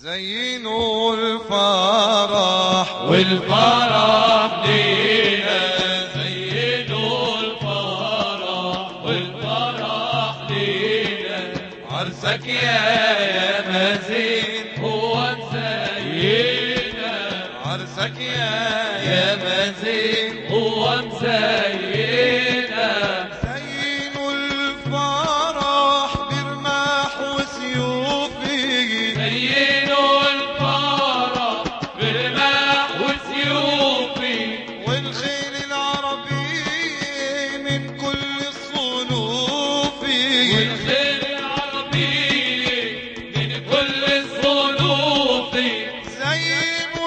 زينوا الفرح والفرح لينا، زينوا الفرح والفرح لينا، عرسك يا مازين هو مزينا، عرسك يا مازين هو مزينا. زينوا الفرح برماح وسيوفي، زينوا الفرح برماح وسيوفي، والخيل العربي من كل الصنوف، والخيل العربي من كل الصنوف. زينوا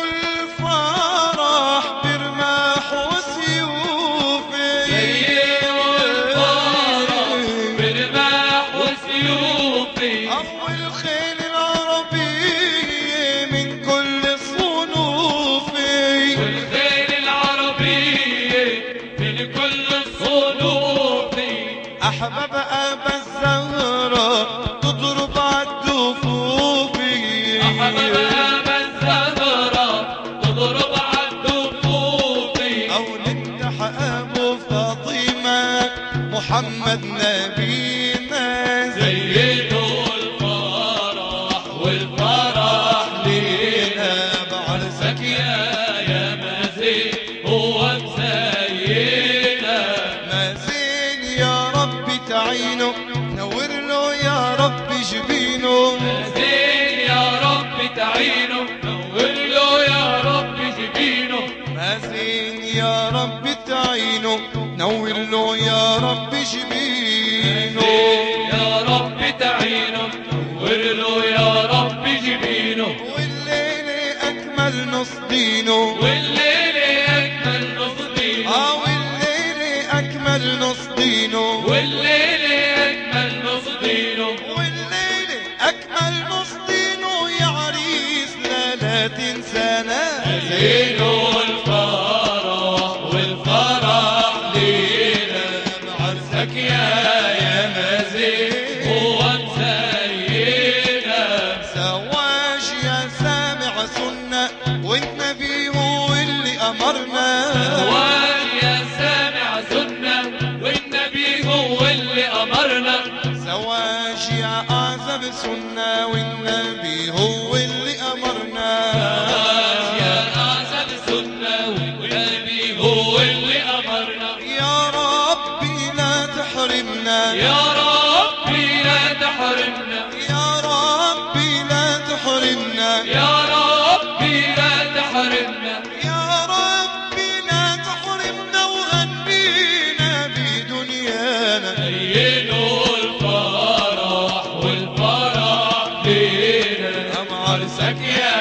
الفرح برماح وسيوفي، زينوا الفرح برماح وسيوفي، أول خيل العربي من كل الصنوف، والخيل العربي من كل الصنوف. أحباب أبا الزهراء تضرب عالدفوف، أحباب أبا الزهراء تضرب عالدفوف، أو نمدح أبو فاطمة محمد نبينا. زينوا الفرح والفرح لينا، بعرسك يا مازين هو مزينا. مازين يا رب تعينه، نور له يا رب جبينه، مازين يا رب تعينه، نور له يا رب جبينه. مازين يا رب تعينه، نور له يا رب جبينه. يا رب تعينه، نور له يا رب جبينه. والليل أكمل نص دينه، والليل أكمل نص دينه، والليل أكمل نص دينه، والليل أكمل نص دينه. والليل أكمل نص دينه. يا عريسنا لا تنسانا. زينوا الفرح والفرح لينا، عرسك يا مازين هو مزينا. زواج يا سامع سنة، والنبي هو اللي أمرنا. زواج يا سامع سنة، والنبي هو اللي أمرنا. زواج يا أعزب سنة، والنبي هو اللي أمرنا. يا أعزب سنة، والنبي هو اللي أمرنا. يا ربي لا تحرمنا، يا ربي لا تحرمنا، يا ربي لا تحرمنا، يا ربي لا تحرمنا. يا ربي لا تحرمنا، وغنينا بدنيانا. زينوا الفرح والفرح لينا، أم عرسك يا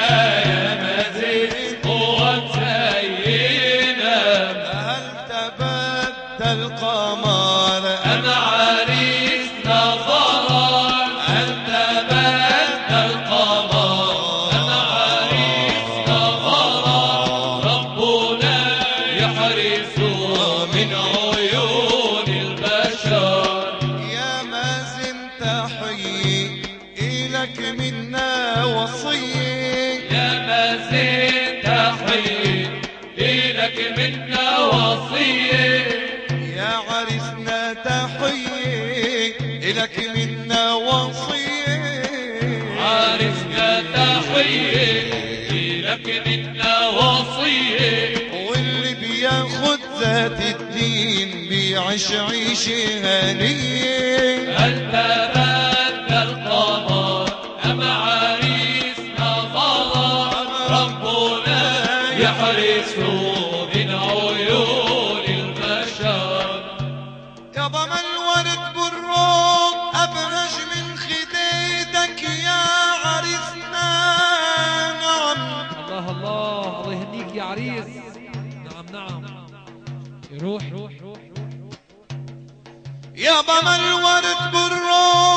مازين هو مزينا. هل تبدى القمر أم عريسنا ظهر، هل تبدى القمر أم عريسنا ظهر. ربنا يحرس من عيون البشر. يا مازن تحيي إلك منا وصية، يا مازين تحيي إلك منا وصية. يا عريسنا تحيي إلك منا وصية. عرسنا تحيي إلك منا وصية. واللي بياخد ذات الدين بيعيش عيشة هنية. هل تبدى القمر أم عريسنا ظهر. ربنا يحرس من عيون البشر. يا ضم الورد بالروم أبهج من خديدك يا عريسنا. نعم الله الله الله يهنيك يا عريس. نعم نعم يروح. يا ضم الورد بالروم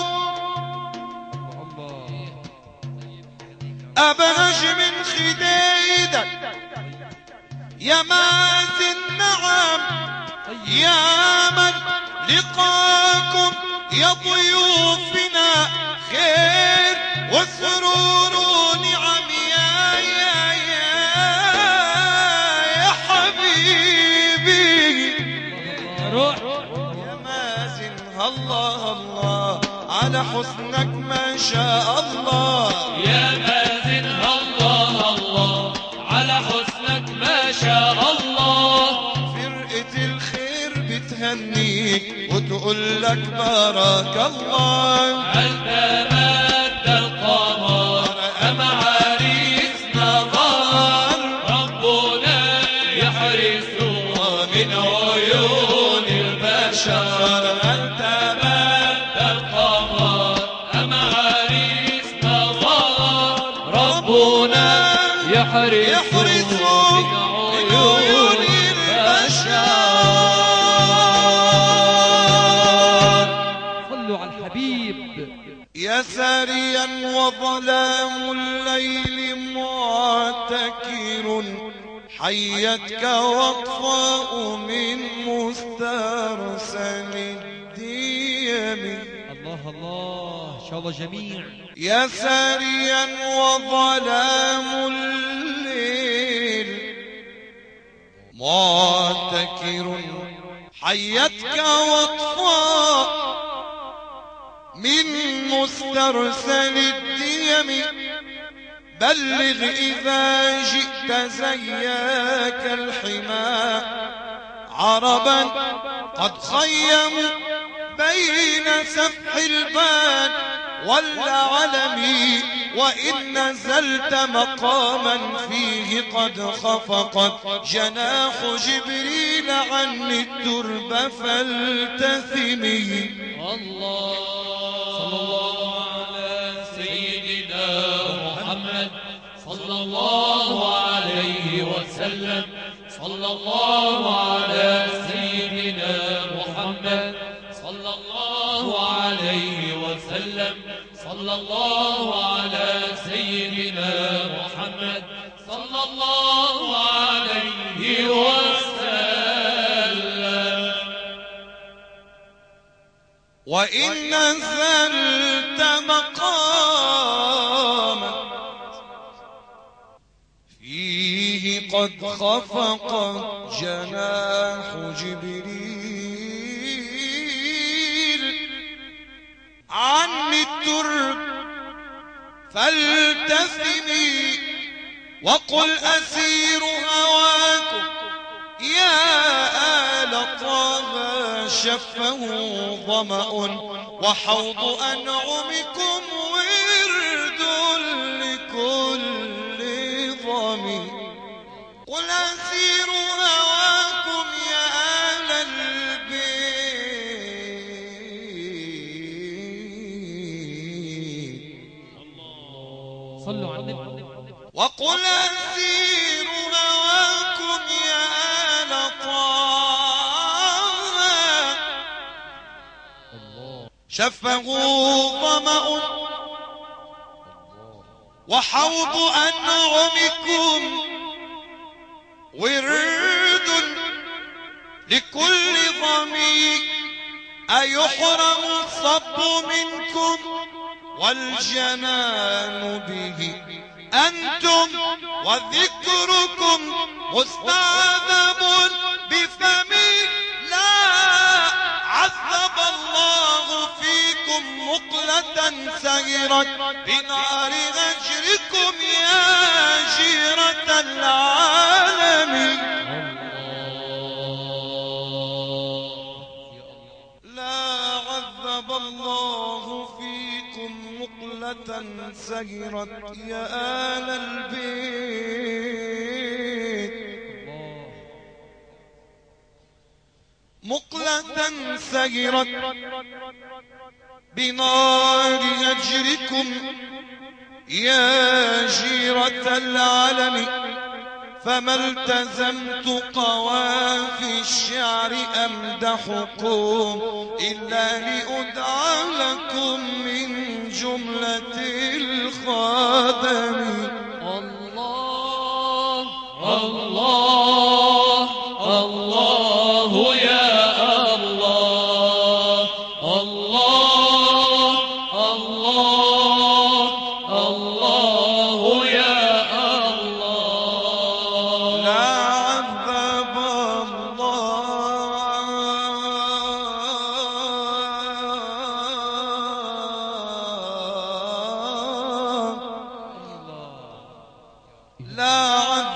الله أبهج من خديدك يا مازن. نعم يا من لقاكم يا ضيوفنا خير والسرور نعم. حسنك ما شاء الله يا مازن الله الله على حسنك ما شاء الله. فرقة الخير بتهنيك وتقول لك بارك الله. أنت مد القمر أم عريسنا ظهر ربنا يحرسه من عيون البشر. أنت مد القمر أم عريسنا ظهر ربنا يحرسه من عيون البشر. صلوا على الحبيب. يا ساريا وظلام الليل معتكر حيتك واطفاء من مسترسل الديم. الله الله إن شاء الله جميع. يا ساريا وظلام الليل معتكر حيتك واطفاء من مسترسل الديم. بلغ إذا جئت زياك الحمى عربا قد خيموا بين سفح البان والعلم. وإن نزلت مقاما فيه قد خفقت جناح جبريل عن الترب فالتثمي. الله صلى الله على سيدنا محمد صلى الله عليه وسلم. صلى الله على سيدنا محمد صلى الله عليه وسلم. صلى الله على سيدنا محمد صلى الله عليه وسلم. وإن نزلت مقاما فيه قد خفق جناح جبريل عن الترب فالتثمي. وقل أسير هواكم يا آل طه شفه ظمأ وحوض أنعمكم ورد لكل ظمي. قل أسير هواكم يا آل البيت. صلوا على النبي. وقل أسير هواكم يا آل طه شفه ظمأ وحوض أنعمكم ورد لكل ظمي. أيحرم الصب منكم والجنان به أنتم وذكركم مستعذب بفمي. لا عذب الله فيكم مقلة سيرت بنار هجركم يا جيرة العالم. لا عذب الله فيكم مقلة سيرت يا آل البيت. مقلة سيرت بنار هجركم يا جيرة العالم. فما التزمت قوافي الشعر أمدحكم إلا لأدعى لكم من جملة الخادم. الله الله الله يا الله. الله الله الله يا الله. لا عذب الله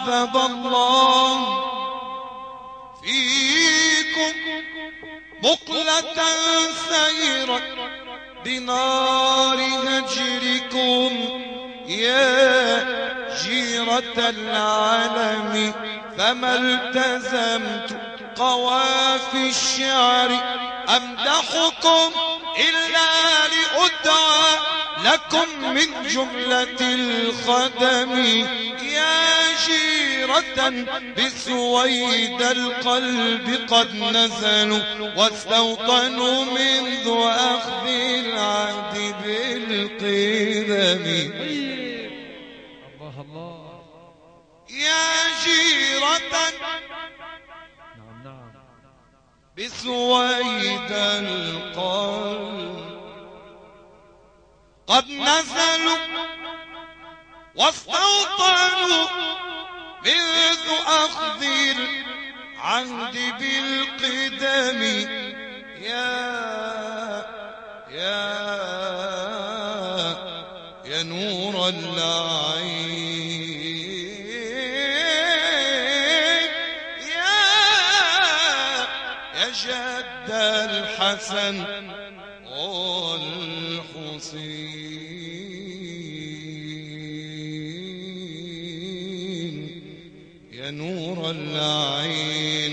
عذب الله فيكم مقلة سيرت بنار هجركم يا جيرة العالم، فما التزمت قوافي الشعر أمدحكم إلا لأدعى لكم من جملة الخدم، يا جيرة بسويد القلب قد نزلوا واستوطنوا منذ أخذ العهد بالقدم. الله الله. يا جيرة نعم بسويد القلب قد نزلوا واستوطنوا منذ أخذ العهد بالقدم، يا نور العين، يا جد الحسن والحسين، يا نور العين